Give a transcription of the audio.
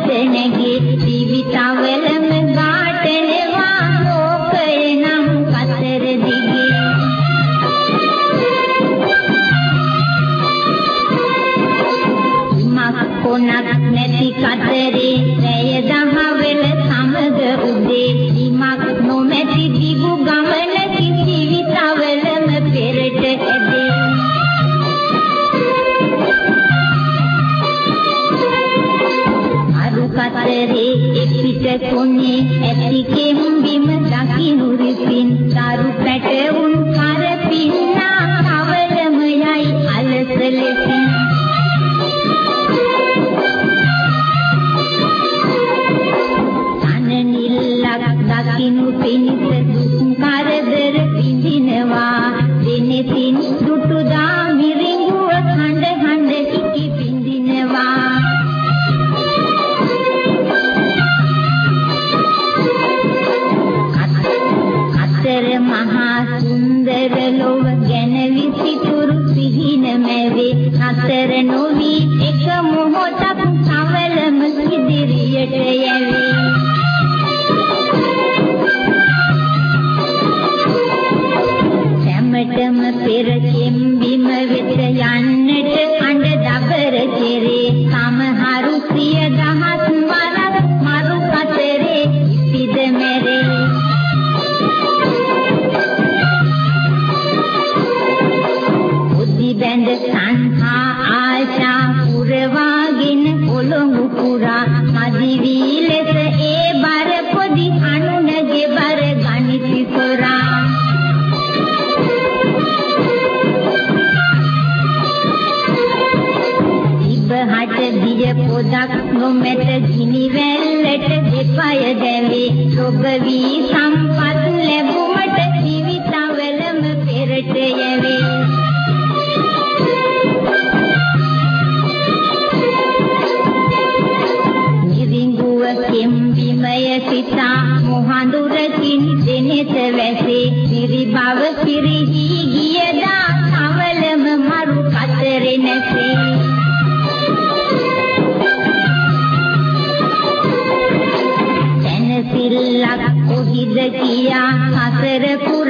නැගේ ජීවිතවලම වාටනවා ලෝකය නම් කතර දිගේ මක් කොනක් නැති කතරේ රැය දහවල සමග උදේ ඉමක් නොමැති දිගු ගමන ජීවිතවලම පෙරට ඇදේ කතරේ පිට කොනේ ඇති කෙම්බිම දකින්නු රිසින් දරු පැටවුන් කර පින්නා කවලම යයි අලස ලෙසින් අනනිල්ලක් දකින්නු පිනිස දුක් කරදර පිඳිනවා දිනෙතින් දුටු දා මිරිඟුව හඬ හඬ කිකි පිඳිනවා මහා සුන්දර ලොව ගැන විසිතුරු සිහින මැවේ නතර නොවි එක මොහොතක් සවලම ඉදිරියට යැවේ සැමටම පෙර කෙම්බිම වෙත යන්නට අඬ දබර කෙරේ සමහරු සිය දහස් වරක් මරු කතරේ ඉපිද මැරේ බැඳ සංහා ආශා පුරවාගෙන පොළොමු පුරා මදි වී ලෙස ඒ බර පොදි අනුනගේ බර ගනිති සොරා ඉබහට දිය පොදක් නොමැත ගිනි වැල්ලට දෙපය දැවේ ඔබ වී සම්පත් ලැබුමට ජීවිතවලම පෙරට යැවේ කෙම්බිමය සිතා මොහඳුරකින් දෙනෙත වැසේ සිරිබව සිරිහි ගියදා කවලම මරු කතරේ නැසේ සැනසිල්ලක් කොහිද කියා හතර පුර